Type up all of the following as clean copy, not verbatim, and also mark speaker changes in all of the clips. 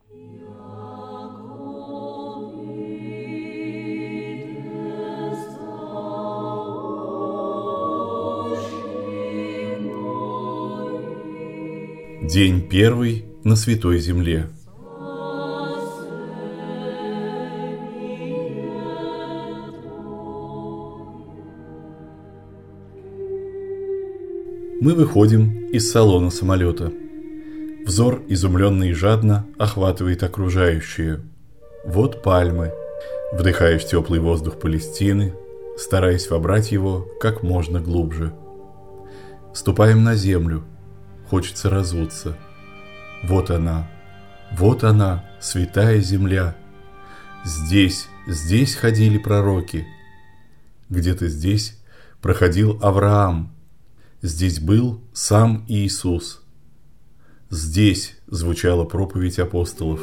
Speaker 1: День первый на Святой Земле. Мы выходим из салона самолета. Взор, изумленно и жадно, охватывает окружающее. Вот пальмы. Вдыхаешь теплый воздух Палестины, стараясь вобрать его как можно глубже. Ступаем на землю. Хочется разуться. Вот она, святая земля. Здесь ходили пророки. Где-то здесь проходил Авраам. Здесь был сам Иисус. Здесь звучала проповедь апостолов.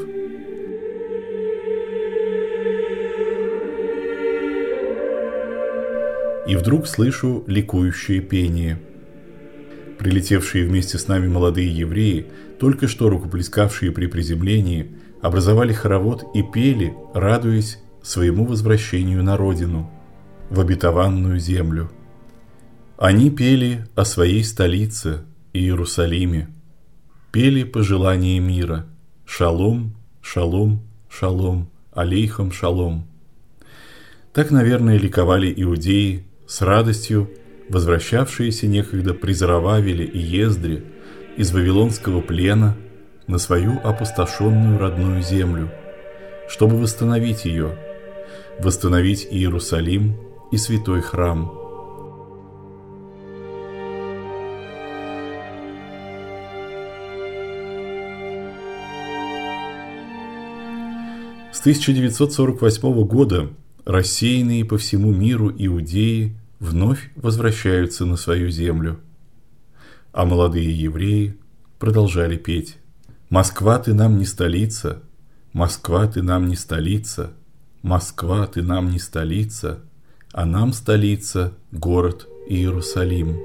Speaker 1: И вдруг слышу ликующее пение. Прилетевшие вместе с нами молодые евреи, только что рукоплескавшие при приземлении, образовали хоровод и пели, радуясь своему возвращению на родину, в обетованную землю. Они пели о своей столице, Иерусалиме, пели пожелания мира: «Шалом, шалом, шалом, алейхам шалом». Так, наверное, ликовали иудеи с радостью, возвращавшиеся некогда при Зоровавеле и Ездре из вавилонского плена на свою опустошенную родную землю, чтобы восстановить ее, восстановить Иерусалим и святой храм. С 1948 года рассеянные по всему миру иудеи вновь возвращаются на свою землю. А молодые евреи продолжали петь: «Москва, ты нам не столица, Москва, ты нам не столица, Москва, ты нам не столица, а нам столица – город Иерусалим».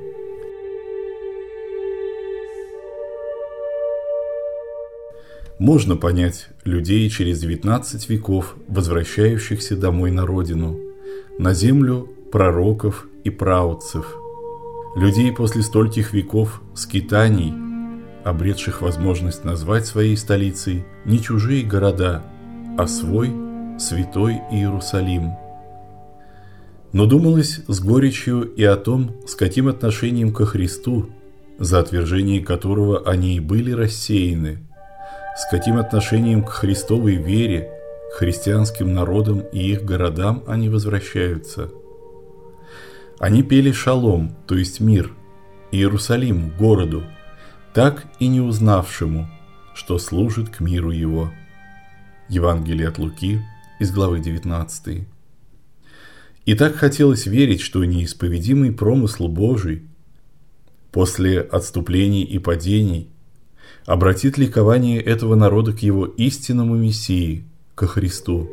Speaker 1: Можно понять людей через 19 веков, возвращающихся домой на родину, на землю пророков и праотцев, людей после стольких веков скитаний, обретших возможность назвать своей столицей не чужие города, а свой святой Иерусалим. Но думалось с горечью и о том, с каким отношением ко Христу, за отвержение которого они и были рассеяны, с каким отношением к Христовой вере, к христианским народам и их городам они возвращаются. Они пели шалом, то есть мир, Иерусалиму, городу, так и не узнавшему, что служит к миру его. Евангелие от Луки из главы 19. И так хотелось верить, что неисповедимый промысл Божий после отступлений и падений обратит ликование этого народа к его истинному Мессии, ко Христу.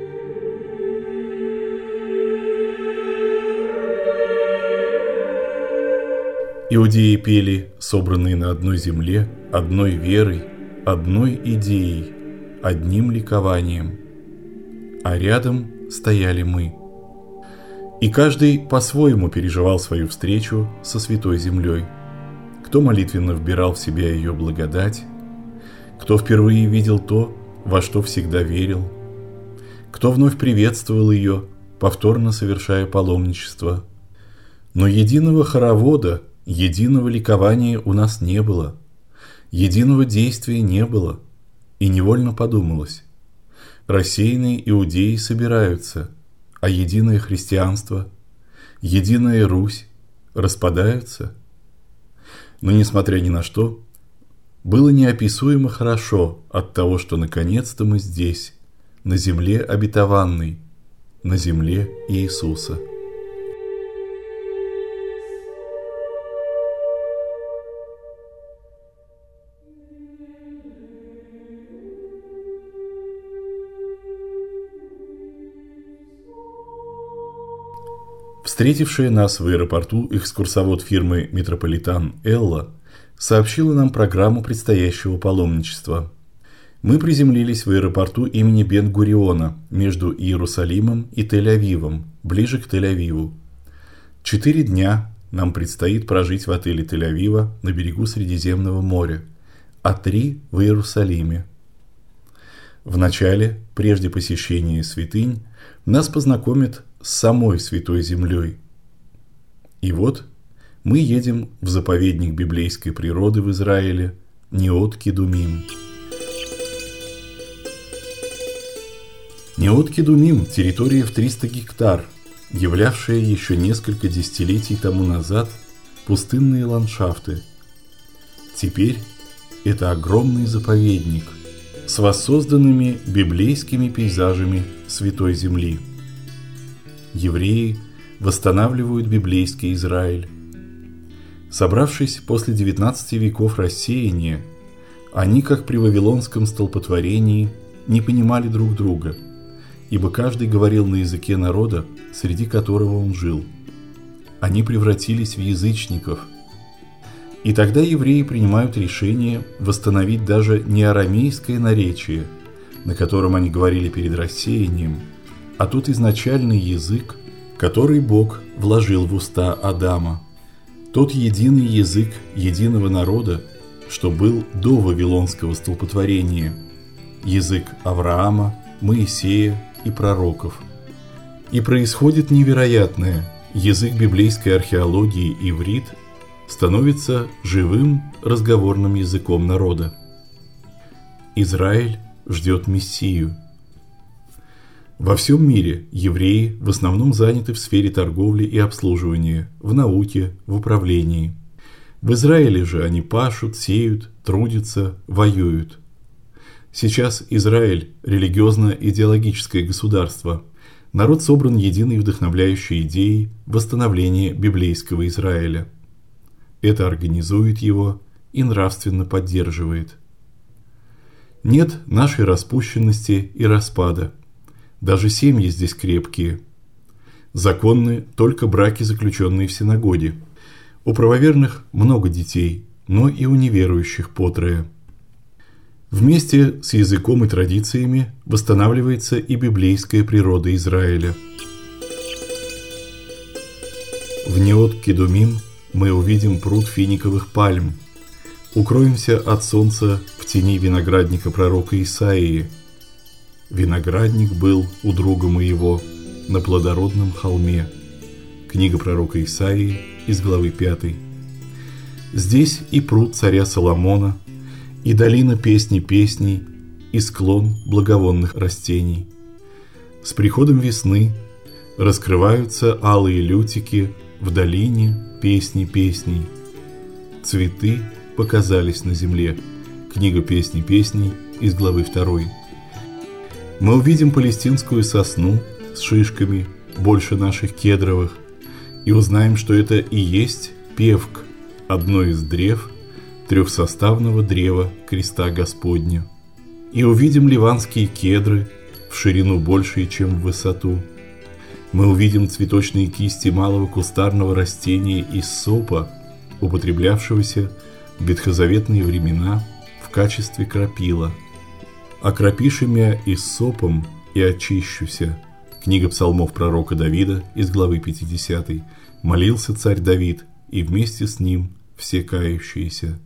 Speaker 1: Иудеи пели, собранные на одной земле, одной верой, одной идеей, одним ликованием. А рядом стояли мы. И каждый по-своему переживал свою встречу со Святой Землей. Кто молитвенно вбирал в себя ее благодать, кто впервые видел то, во что всегда верил, кто вновь приветствовал ее, повторно совершая паломничество. Но единого хоровода, единого ликования у нас не было, единого действия не было, и невольно подумалось: рассеянные иудеи собираются, а единое христианство, единая Русь распадаются. Но, несмотря ни на что, было неописуемо хорошо от того, что наконец-то мы здесь, на земле обетованной, на земле Иисуса. Встретившая нас в аэропорту экскурсовод фирмы «Метрополитан» Элла сообщила нам программу предстоящего паломничества. Мы приземлились в аэропорту имени Бен-Гуриона между Иерусалимом и Тель-Авивом, ближе к Тель-Авиву. 4 дня нам предстоит прожить в отеле Тель-Авива на берегу Средиземного моря, а 3 в Иерусалиме. Вначале, прежде посещения святынь, нас познакомят с самой Святой Землей. И вот мы едем в заповедник библейской природы в Израиле Неот-Кедумим. Неот-Кедумим – территория в 300 гектар, являвшая еще несколько десятилетий тому назад пустынные ландшафты. Теперь это огромный заповедник с воссозданными библейскими пейзажами Святой Земли. Евреи восстанавливают библейский Израиль. Собравшись после 19 веков рассеяния, они, как при Вавилонском столпотворении, не понимали друг друга, ибо каждый говорил на языке народа, среди которого он жил. Они превратились в язычников. И тогда евреи принимают решение восстановить даже не арамейское наречие, на котором они говорили перед рассеянием, а тот изначальный язык, который Бог вложил в уста Адама. Тот единый язык единого народа, что был до Вавилонского столпотворения, язык Авраама, Моисея и пророков. И происходит невероятное: язык библейской археологии иврит становится живым разговорным языком народа. Израиль ждет Мессию. Во всем мире евреи в основном заняты в сфере торговли и обслуживания, в науке, в управлении. В Израиле же они пашут, сеют, трудятся, воюют. Сейчас Израиль – религиозно-идеологическое государство. Народ собран единой вдохновляющей идеей восстановления библейского Израиля. Это организует его и нравственно поддерживает. Нет нашей распущенности и распада. Даже семьи здесь крепкие. Законны только браки, заключенные в синагоге. У правоверных много детей, но и у неверующих потрое. Вместе с языком и традициями восстанавливается и библейская природа Израиля. В Неот-Кедумим мы увидим пруд финиковых пальм, укроемся от солнца в тени виноградника пророка Исаии. «Виноградник был у друга моего на плодородном холме». Книга пророка Исаии из главы 5. Здесь и пруд царя Соломона, и долина песни песней, и склон благовонных растений. С приходом весны раскрываются алые лютики в долине песни песней. Цветы показались на земле. Книга песни песней из главы 2. Мы увидим палестинскую сосну с шишками, больше наших кедровых, и узнаем, что это и есть певк, одно из древ трехсоставного древа креста Господня. И увидим ливанские кедры в ширину больше, чем в высоту. Мы увидим цветочные кисти малого кустарного растения из сопа, употреблявшегося в ветхозаветные времена в качестве крапила. «Окропиши мя и сопом, и очищуся». Книга псалмов пророка Давида из главы 50. Молился царь Давид, и вместе с ним все кающиеся.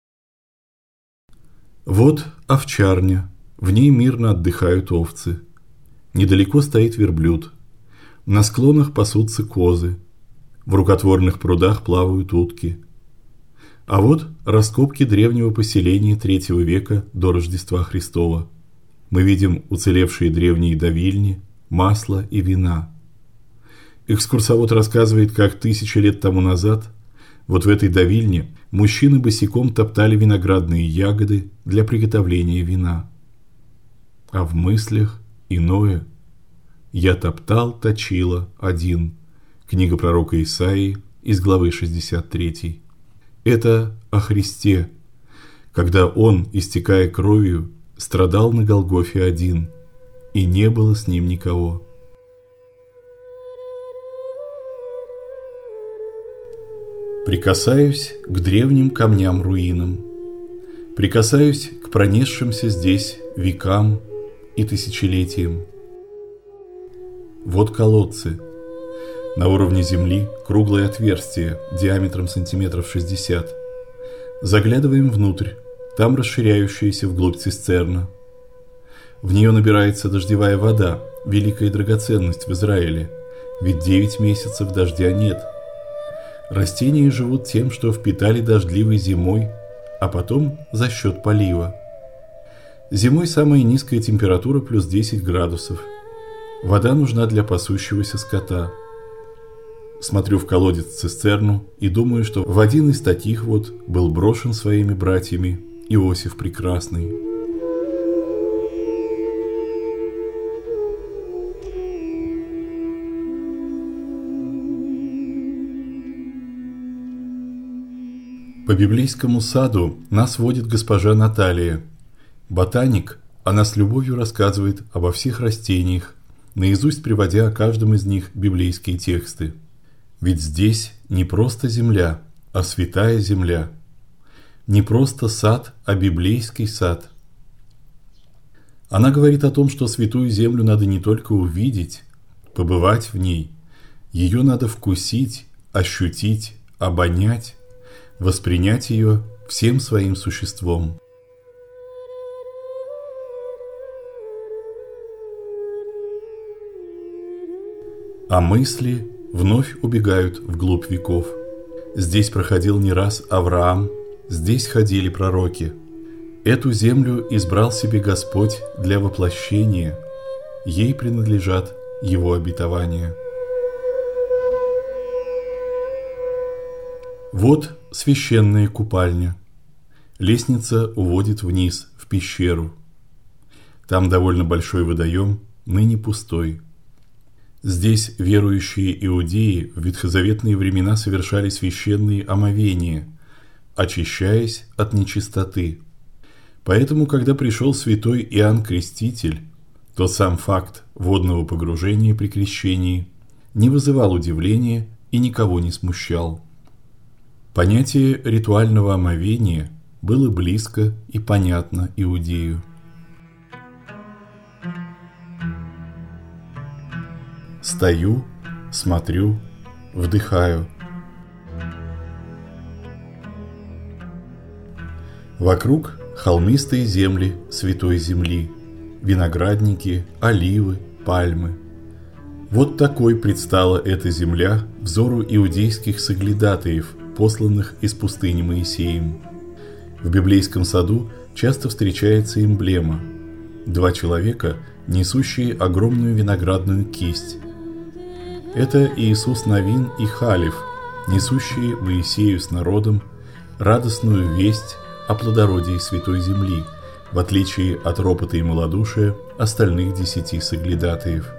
Speaker 1: Вот овчарня, в ней мирно отдыхают овцы. Недалеко стоит верблюд. На склонах пасутся козы. В рукотворных прудах плавают утки. А вот раскопки древнего поселения III века до Рождества Христова. Мы видим уцелевшие древние давильни, масло и вина. Экскурсовод рассказывает, как 1000 лет тому назад вот в этой давильне мужчины босиком топтали виноградные ягоды для приготовления вина. А в мыслях иное. «Я топтал, точила один». Книга пророка Исаии из главы 63. Это о Христе, когда Он, истекая кровью, страдал на Голгофе один, и не было с Ним никого. Прикасаюсь к древним камням-руинам, прикасаюсь к к пронесшимся здесь векам и тысячелетиям. Вот колодцы. На уровне земли круглое отверстие диаметром сантиметров 60. Заглядываем внутрь, там расширяющаяся вглубь цистерна. В нее набирается дождевая вода, великая драгоценность в Израиле, ведь 9 месяцев дождя нет. Растения живут тем, что впитали дождливой зимой, а потом за счет полива. Зимой самая низкая температура плюс 10 градусов. Вода нужна для пасущегося скота. Смотрю в колодец-цистерну и думаю, что в один из таких вот был брошен своими братьями Иосиф Прекрасный. По библейскому саду нас водит госпожа Наталья. Ботаник, она с любовью рассказывает обо всех растениях, наизусть приводя о каждом из них библейские тексты. Ведь здесь не просто земля, а святая земля. Не просто сад, а библейский сад. Она говорит о том, что святую землю надо не только увидеть, побывать в ней, ее надо вкусить, ощутить, обонять, воспринять ее всем своим существом. А мысли вновь убегают вглубь веков. Здесь проходил не раз Авраам, здесь ходили пророки. Эту землю избрал себе Господь для воплощения, ей принадлежат его обетования. Вот священная купальня. Лестница уводит вниз, в пещеру. Там довольно большой водоем, ныне пустой. Здесь верующие иудеи в ветхозаветные времена совершали священные омовения, очищаясь от нечистоты. Поэтому, когда пришел святой Иоанн Креститель, то сам факт водного погружения при крещении не вызывал удивления и никого не смущал. Понятие ритуального омовения было близко и понятно иудею. Стою, смотрю, вдыхаю. Вокруг холмистые земли святой земли, виноградники, оливы, пальмы. Вот такой предстала эта земля взору иудейских соглядатаев, посланных из пустыни Моисеем. В библейском саду часто встречается эмблема – 2 человека, несущие огромную виноградную кисть. Это Иисус Навин и Халев, несущие Моисею с народом радостную весть о плодородии святой земли, в отличие от ропота и малодушия остальных 10 соглядатаев.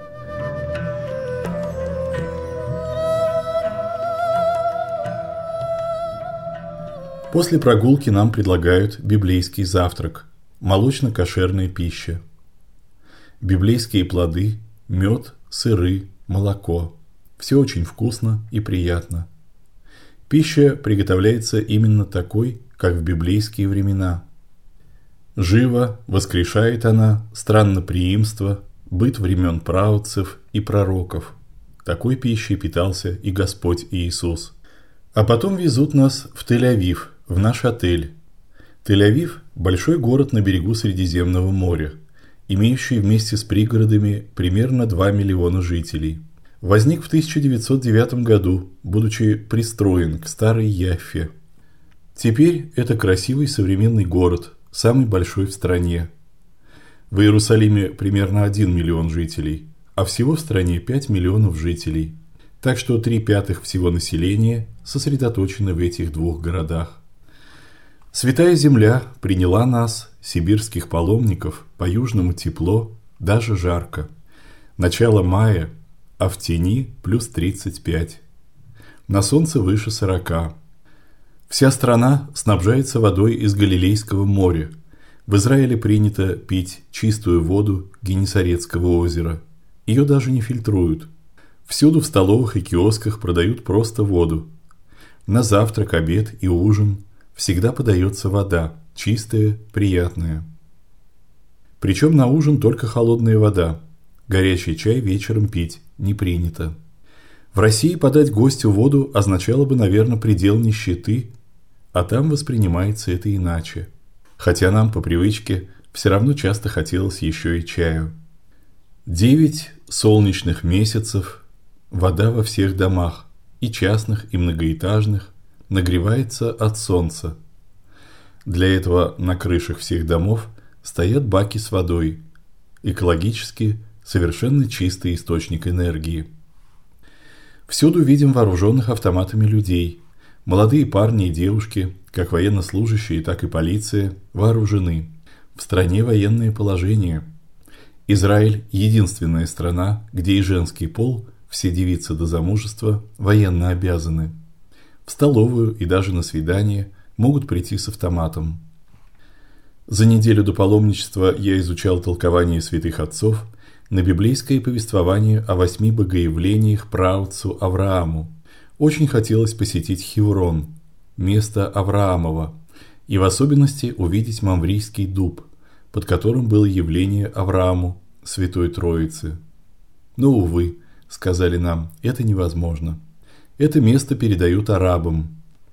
Speaker 1: После прогулки нам предлагают библейский завтрак, молочно-кошерная пища. Библейские плоды, мед, сыры, молоко. Все очень вкусно и приятно. Пища приготовляется именно такой, как в библейские времена. Живо воскрешает она странноприимство, быт времен праотцев и пророков. Такой пищей питался и Господь Иисус. А потом везут нас в Тель-Авив, в наш отель. Тель-Авив – большой город на берегу Средиземного моря, имеющий вместе с пригородами примерно 2 миллиона жителей. Возник в 1909 году, будучи пристроен к старой Яффе. Теперь это красивый современный город, самый большой в стране. В Иерусалиме примерно 1 миллион жителей, а всего в стране 5 миллионов жителей. Так что 3/5 всего населения сосредоточено в этих 2 городах. Святая земля приняла нас, сибирских паломников, по-южному тепло, даже жарко. Начало мая, а в тени плюс 35. На солнце выше 40. Вся страна снабжается водой из Галилейского моря. В Израиле принято пить чистую воду Генесарецкого озера. Ее даже не фильтруют. Всюду в столовых и киосках продают просто воду. На завтрак, обед и ужин всегда подается вода, чистое, приятное. Причем на ужин только холодная вода, горячий чай вечером пить не принято. В России подать гостю воду означало бы, наверное, предел нищеты, а там воспринимается это иначе. Хотя нам по привычке все равно часто хотелось еще и чаю. 9 солнечных месяцев вода во всех домах, и частных, и многоэтажных, нагревается от солнца. Для этого на крышах всех домов стоят баки с водой, экологически совершенно чистый источник энергии. Всюду видим вооруженных автоматами людей. Молодые парни и девушки, как военнослужащие, так и полиция, вооружены. В стране военное положение. Израиль – единственная страна, где и женский пол, все девицы до замужества, военно обязаны. В столовую и даже на свидание могут прийти с автоматом. За неделю до паломничества я изучал толкование святых отцов на библейское повествование о 8 богоявлениях праотцу Аврааму. Очень хотелось посетить Хеврон, место Авраамова, и в особенности увидеть Мамврийский дуб, под которым было явление Аврааму Святой Троицы. Но, увы, сказали нам, это невозможно. Это место передают арабам.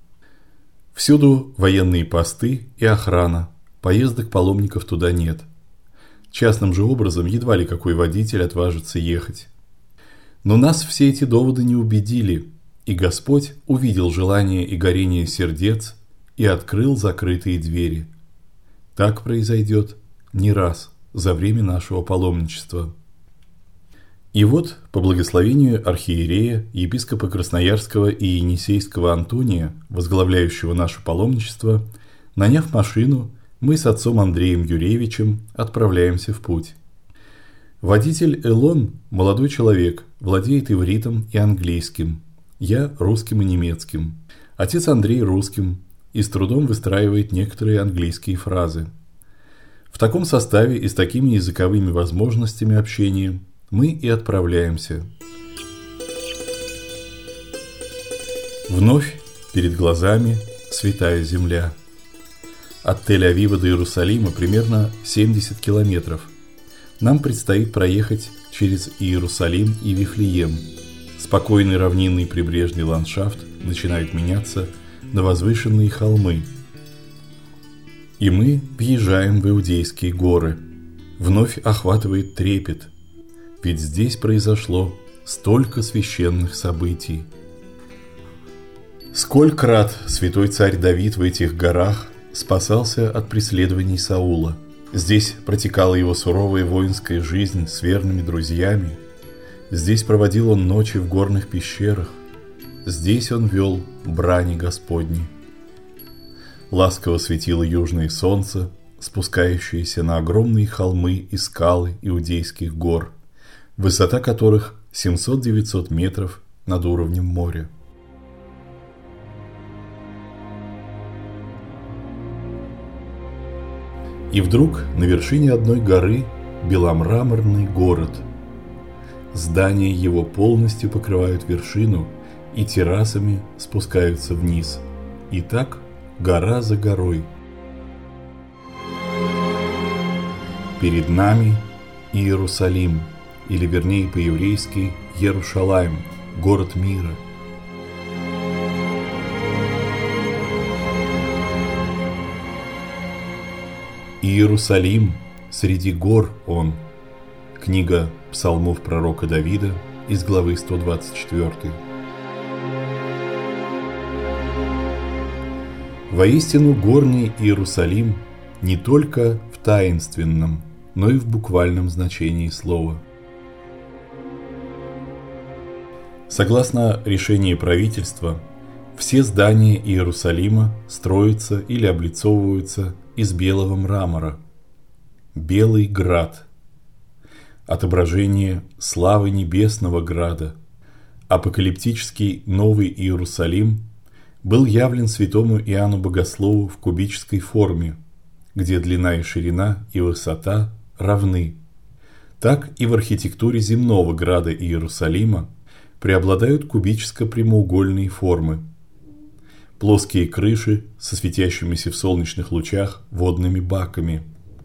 Speaker 1: Всюду военные посты и охрана, поездок паломников туда нет. Частным же образом едва ли какой водитель отважится ехать. Но нас все эти доводы не убедили, и Господь увидел желание и горение сердец и открыл закрытые двери. Так произойдет не раз за время нашего паломничества. И вот, по благословению архиерея, епископа Красноярского и Енисейского Антония, возглавляющего наше паломничество, наняв машину, мы с отцом Андреем Юрьевичем отправляемся в путь. Водитель Элон – молодой человек, владеет ивритом и английским, я – русским и немецким, отец Андрей – русским и с трудом выстраивает некоторые английские фразы. В таком составе и с такими языковыми возможностями общения мы и отправляемся. Вновь перед глазами святая земля. От Тель-Авива до Иерусалима примерно 70 километров. Нам предстоит проехать через Иерусалим и Вифлеем. Спокойный равнинный прибрежный ландшафт начинает меняться на возвышенные холмы. И мы въезжаем в Иудейские горы. Вновь охватывает трепет. Ведь здесь произошло столько священных событий. Сколько раз святой царь Давид в этих горах спасался от преследований Саула. Здесь протекала его суровая воинская жизнь с верными друзьями. Здесь проводил он ночи в горных пещерах. Здесь он вел брани Господни. Ласково светило южное солнце, спускающееся на огромные холмы и скалы Иудейских гор, высота которых 700-900 метров над уровнем моря. И вдруг на вершине одной горы беломраморный город. Здания его полностью покрывают вершину и террасами спускаются вниз. И так гора за горой. Перед нами Иерусалим, или вернее по-еврейски Ерушалаим, город мира. Иерусалим среди гор он. Книга псалмов пророка Давида из главы 124. Воистину горний Иерусалим не только в таинственном, но и в буквальном значении слова. Согласно решению правительства, все здания Иерусалима строятся или облицовываются из белого мрамора. Белый град. Отображение славы небесного града. Апокалиптический Новый Иерусалим был явлен святому Иоанну Богослову в кубической форме, где длина и ширина и высота равны. Так и в архитектуре земного града Иерусалима преобладают кубическо-прямоугольные формы. плоские крыши со светящимися в солнечных лучах водными баками,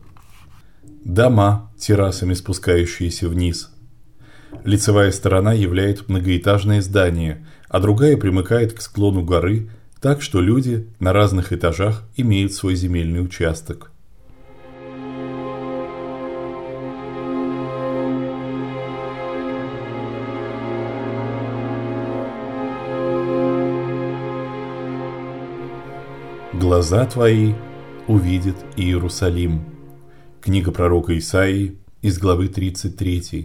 Speaker 1: дома, террасами спускающиеся вниз. Лицевая сторона являет многоэтажное здание, а другая примыкает к склону горы, так что люди на разных этажах имеют свой земельный участок. «Глаза твои увидят Иерусалим». Книга пророка Исаии из главы 33.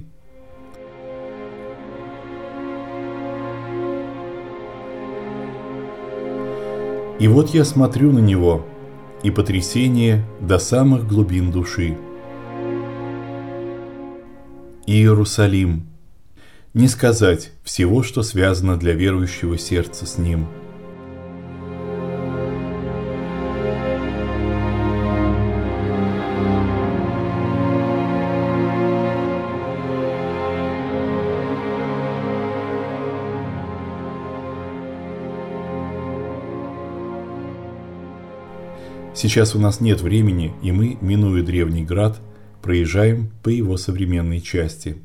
Speaker 1: «И вот я смотрю на него, и потрясение до самых глубин души. Иерусалим. Не сказать всего, что связано для верующего сердца с ним». Сейчас у нас нет времени, и мы, минуя древний град, проезжаем по его современной части.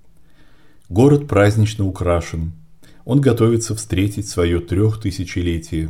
Speaker 1: Город празднично украшен. Он готовится встретить свое 3000-летие.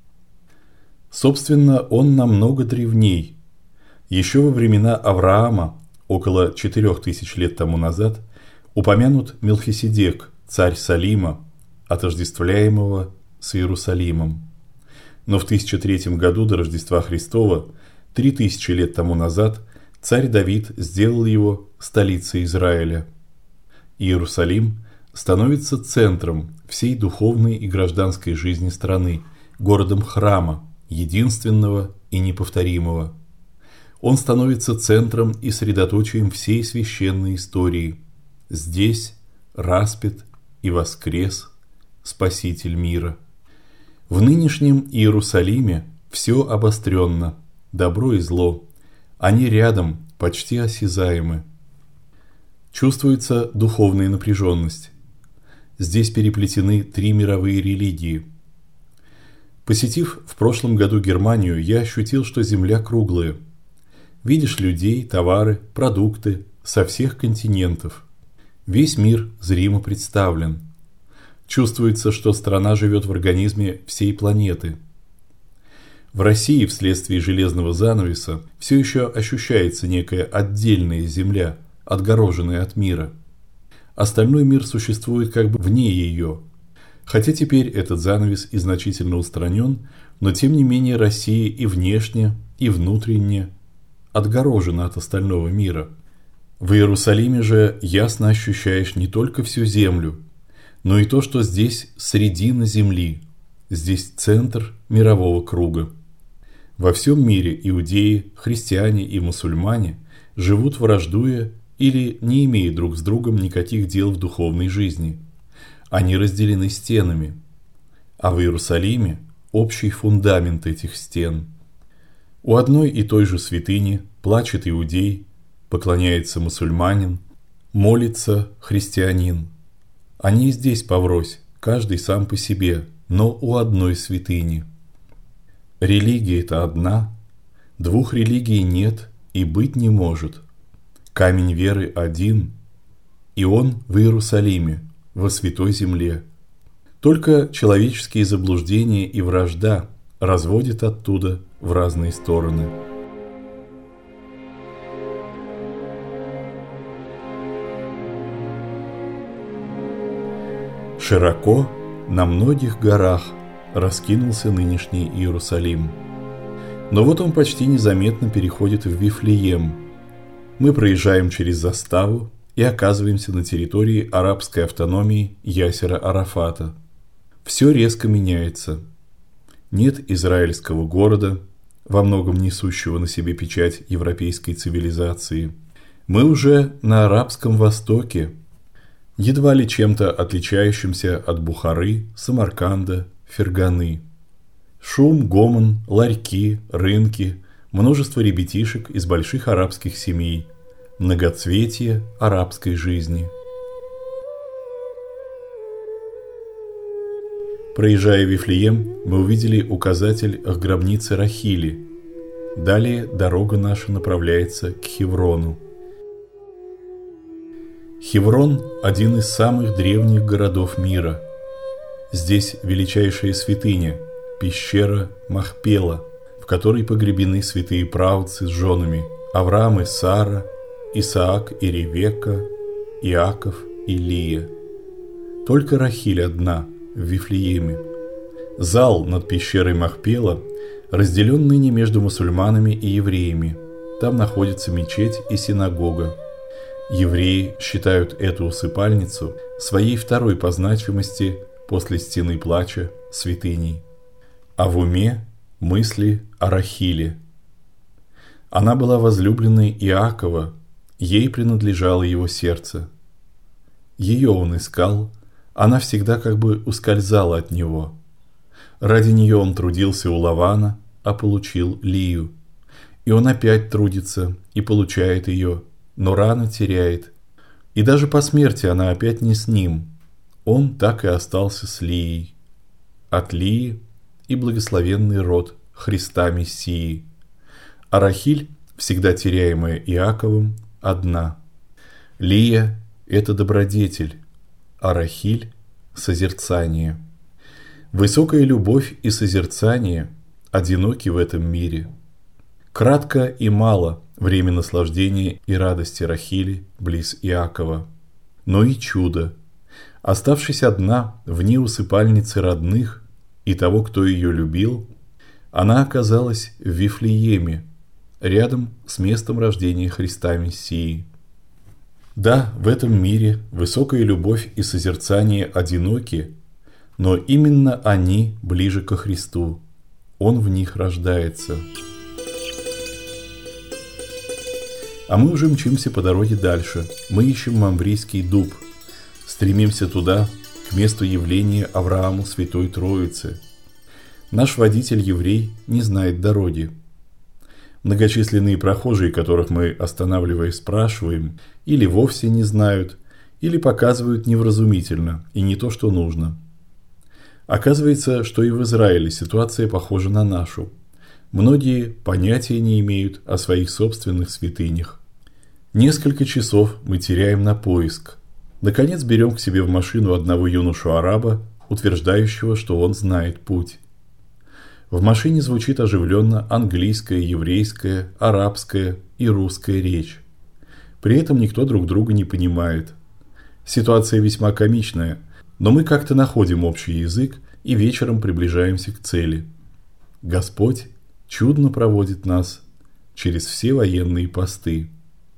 Speaker 1: Собственно, он намного древней. Еще во времена Авраама, около 4000 лет тому назад, упомянут Мелхиседек, царь Салима, отождествляемого с Иерусалимом. Но в 1003 году до Рождества Христова, 3000 лет тому назад, царь Давид сделал его столицей Израиля. Иерусалим становится центром всей духовной и гражданской жизни страны, городом храма, единственного и неповторимого. Он становится центром и средоточием всей священной истории. Здесь распят и воскрес Спаситель мира. В нынешнем Иерусалиме все обостренно, добро и зло. Они рядом, почти осязаемы. Чувствуется духовная напряженность. Здесь переплетены 3 мировые религии. Посетив в прошлом году Германию, я ощутил, что земля круглая. Видишь людей, товары, продукты со всех континентов. Весь мир зримо представлен. Чувствуется, что страна живет в организме всей планеты. В России вследствие железного занавеса все еще ощущается некая отдельная земля, отгороженная от мира. Остальной мир существует как бы вне ее. Хотя теперь этот занавес и значительно устранен, но тем не менее Россия и внешне, и внутренне отгорожена от остального мира. В Иерусалиме же ясно ощущаешь не только всю землю, но и то, что здесь средина земли, здесь центр мирового круга. Во всем мире иудеи, христиане и мусульмане живут враждуя или не имея друг с другом никаких дел в духовной жизни. Они разделены стенами, а в Иерусалиме общий фундамент этих стен. У одной и той же святыни плачет иудей, поклоняется мусульманин, молится христианин. Они и здесь поврось, каждый сам по себе, но у одной святыни. Религия – это одна, 2 религий нет и быть не может. Камень веры один, и он в Иерусалиме, во Святой Земле. Только человеческие заблуждения и вражда разводят оттуда в разные стороны. Широко на многих горах раскинулся нынешний Иерусалим. Но вот он почти незаметно переходит в Вифлеем. Мы проезжаем через заставу и оказываемся на территории арабской автономии Ясера Арафата. Все резко меняется. Нет израильского города, во многом несущего на себе печать европейской цивилизации. Мы уже на Арабском Востоке, едва ли чем-то отличающимся от Бухары, Самарканда, Ферганы. Шум, гомон, ларьки, рынки, множество ребятишек из больших арабских семей, многоцветие арабской жизни. Проезжая Вифлеем, мы увидели указатель к гробнице Рахили. Далее дорога наша направляется к Хеврону. Хеврон – один из самых древних городов мира. Здесь величайшая святыня – пещера Махпела, в которой погребены святые праотцы с женами Авраам и Сара, Исаак и Ревекка, Иаков и Лия. Только Рахиль одна в Вифлееме. Зал над пещерой Махпела разделен ныне между мусульманами и евреями. Там находится мечеть и синагога. Евреи считают эту усыпальницу своей второй по значимости после стены плача святыней. А в уме мысли о Рахиле. Она была возлюбленной Иакова, ей принадлежало его сердце. Ее он искал, она всегда как бы ускользала от него. Ради нее он трудился у Лавана, а получил Лию. И он опять трудится и получает ее, но рано теряет. И даже по смерти она опять не с ним. Он так и остался с Лией. От Лии и благословенный род Христа Мессии. А Рахиль, всегда теряемая Иаковом, одна. Лия – это добродетель, а Рахиль – созерцание. Высокая любовь и созерцание одиноки в этом мире. Кратко и мало время наслаждения и радости Рахили близ Иакова. Но и чудо. Оставшись одна вне усыпальницы родных и того, кто ее любил, она оказалась в Вифлееме, рядом с местом рождения Христа Мессии. Да, в этом мире высокая любовь и созерцание одиноки, но именно они ближе ко Христу. Он в них рождается. А мы уже мчимся по дороге дальше. Мы ищем Мамврийский дуб. Стремимся туда, к месту явления Аврааму Святой Троицы. Наш водитель-еврей не знает дороги. Многочисленные прохожие, которых мы, останавливаясь, спрашиваем, или вовсе не знают, или показывают невразумительно и не то, что нужно. Оказывается, что и в Израиле ситуация похожа на нашу. Многие понятия не имеют о своих собственных святынях. Несколько часов мы теряем на поиск. Наконец берем к себе в машину одного юношу-араба, утверждающего, что он знает путь. В машине звучит оживленно английская, еврейская, арабская и русская речь. При этом никто друг друга не понимает. Ситуация весьма комичная, но мы как-то находим общий язык и вечером приближаемся к цели. Господь чудно проводит нас через все военные посты.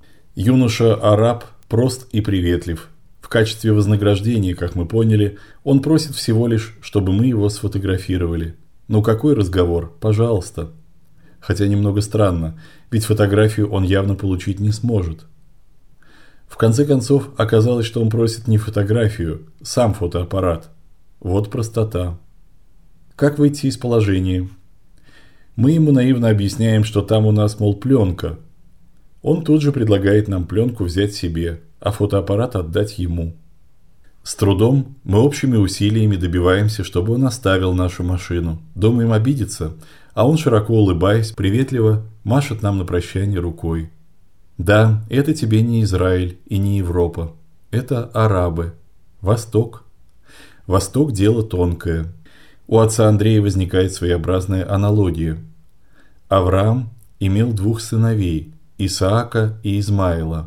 Speaker 1: Юноша-араб прост и приветлив. В качестве вознаграждения, как мы поняли, он просит всего лишь, чтобы мы его сфотографировали. Ну какой разговор? Пожалуйста. Хотя немного странно, ведь фотографию он явно получить не сможет. В конце концов, оказалось, что он просит не фотографию, сам фотоаппарат. Вот простота. Как выйти из положения? Мы ему наивно объясняем, что там у нас, мол, пленка. Он тут же предлагает нам пленку взять себе, а фотоаппарат отдать ему. С трудом мы общими усилиями добиваемся, чтобы он оставил нашу машину. Думаем обидеться, а он, широко улыбаясь, приветливо машет нам на прощание рукой. Да, это тебе не Израиль и не Европа. Это арабы. Восток. Восток – дело тонкое. У отца Андрея возникает своеобразная аналогия. Авраам имел двух сыновей – Исаака и Измаила.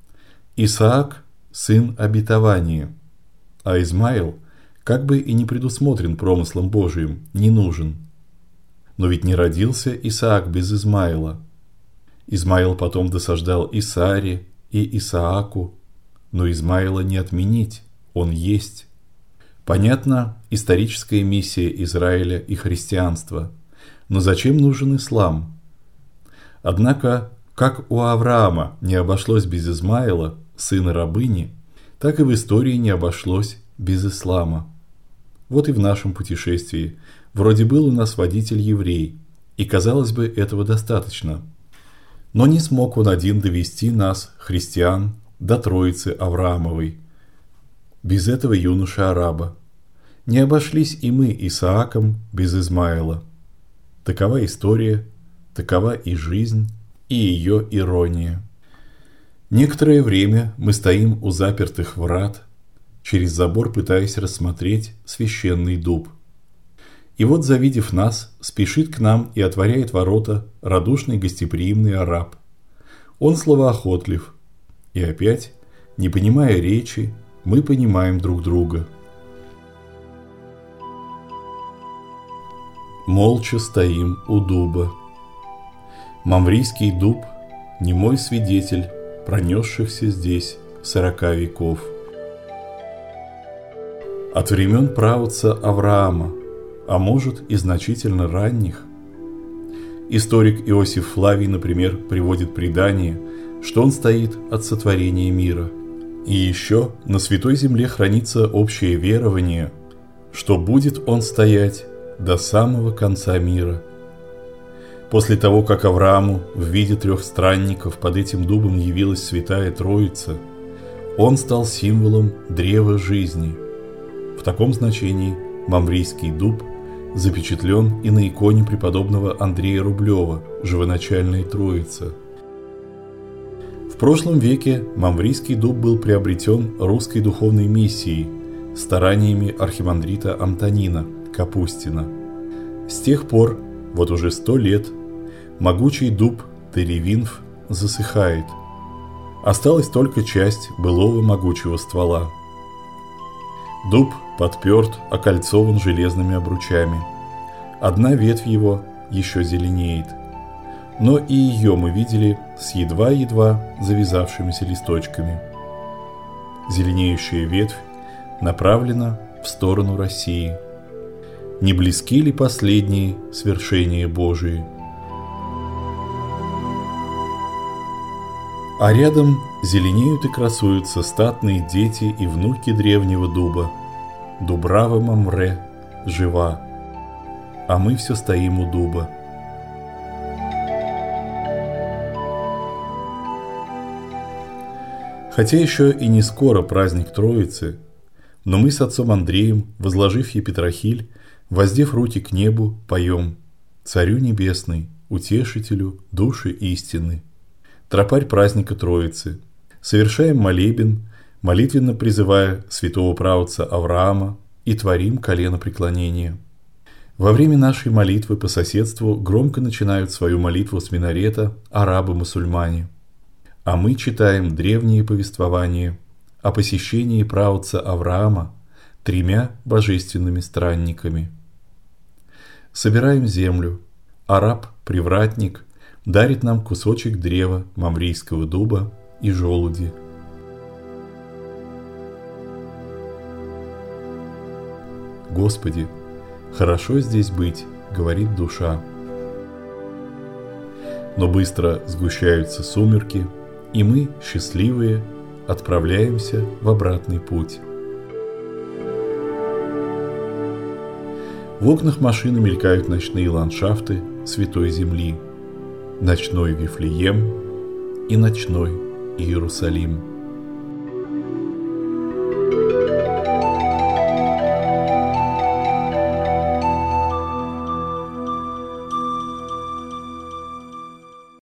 Speaker 1: Исаак – сын обетования, а Измаил как бы и не предусмотрен промыслом Божиим, не нужен. Но ведь не родился Исаак без Измаила. Измаил потом досаждал и Саре, и Исааку, но Измаила не отменить, он есть. Понятно, историческая миссия Израиля и христианства, но зачем нужен ислам? Однако, как у Авраама не обошлось без Измаила, сына рабыни, так и в истории не обошлось без ислама. Вот и в нашем путешествии. Вроде был у нас водитель-еврей, и, казалось бы, этого достаточно. Но не смог он один довести нас, христиан, до Троицы Авраамовой. Без этого юноши-араба. Не обошлись и мы Исааком без Измаила. Такова история, такова и жизнь, и ее ирония. Некоторое время мы стоим у запертых врат, через забор пытаясь рассмотреть священный дуб. И вот, завидев нас, спешит к нам и отворяет ворота радушный гостеприимный араб. Он словоохотлив, и опять, не понимая речи, мы понимаем друг друга. Молча стоим у дуба. Мамрийский дуб – немой свидетель пронесшихся здесь 40 веков. От времен праотца Авраама, а может и значительно ранних. Историк Иосиф Флавий, например, приводит предание, что он стоит от сотворения мира. И еще на Святой Земле хранится общее верование, что будет он стоять до самого конца мира. После того, как Аврааму в виде 3 странников под этим дубом явилась Святая Троица, он стал символом древа жизни. В таком значении Мамрийский дуб запечатлен и на иконе преподобного Андрея Рублева «Живоначальная Троица». В прошлом веке Мамрийский дуб был приобретен русской духовной миссией стараниями архимандрита Антонина Капустина. С тех пор, вот уже 100 лет, могучий дуб Теревинф засыхает. Осталась только часть былого могучего ствола. Дуб подперт, окольцован железными обручами. Одна ветвь его еще зеленеет. Но и ее мы видели с едва-едва завязавшимися листочками. Зеленеющая ветвь направлена в сторону России. Не близки ли последние свершения Божии? А рядом зеленеют и красуются статные дети и внуки древнего дуба. Дубрава Мамре жива, а мы все стоим у дуба. Хотя еще и не скоро праздник Троицы, но мы с отцом Андреем, возложив епитрахиль, воздев руки к небу, поем: «Царю небесный, утешителю души истины». Тропарь праздника Троицы. Совершаем молебен, молитвенно призывая святого праотца Авраама, и творим коленопреклонение. Во время нашей молитвы по соседству громко начинают свою молитву с минарета арабы-мусульмане. А мы читаем древние повествования о посещении праотца Авраама 3 божественными странниками. Собираем землю. Араб-привратник дарит нам кусочек древа мамрийского дуба и желуди. Господи, хорошо здесь быть, говорит душа. Но быстро сгущаются сумерки, и мы, счастливые, отправляемся в обратный путь. В окнах машины мелькают ночные ландшафты Святой Земли, ночной Вифлеем и ночной Иерусалим.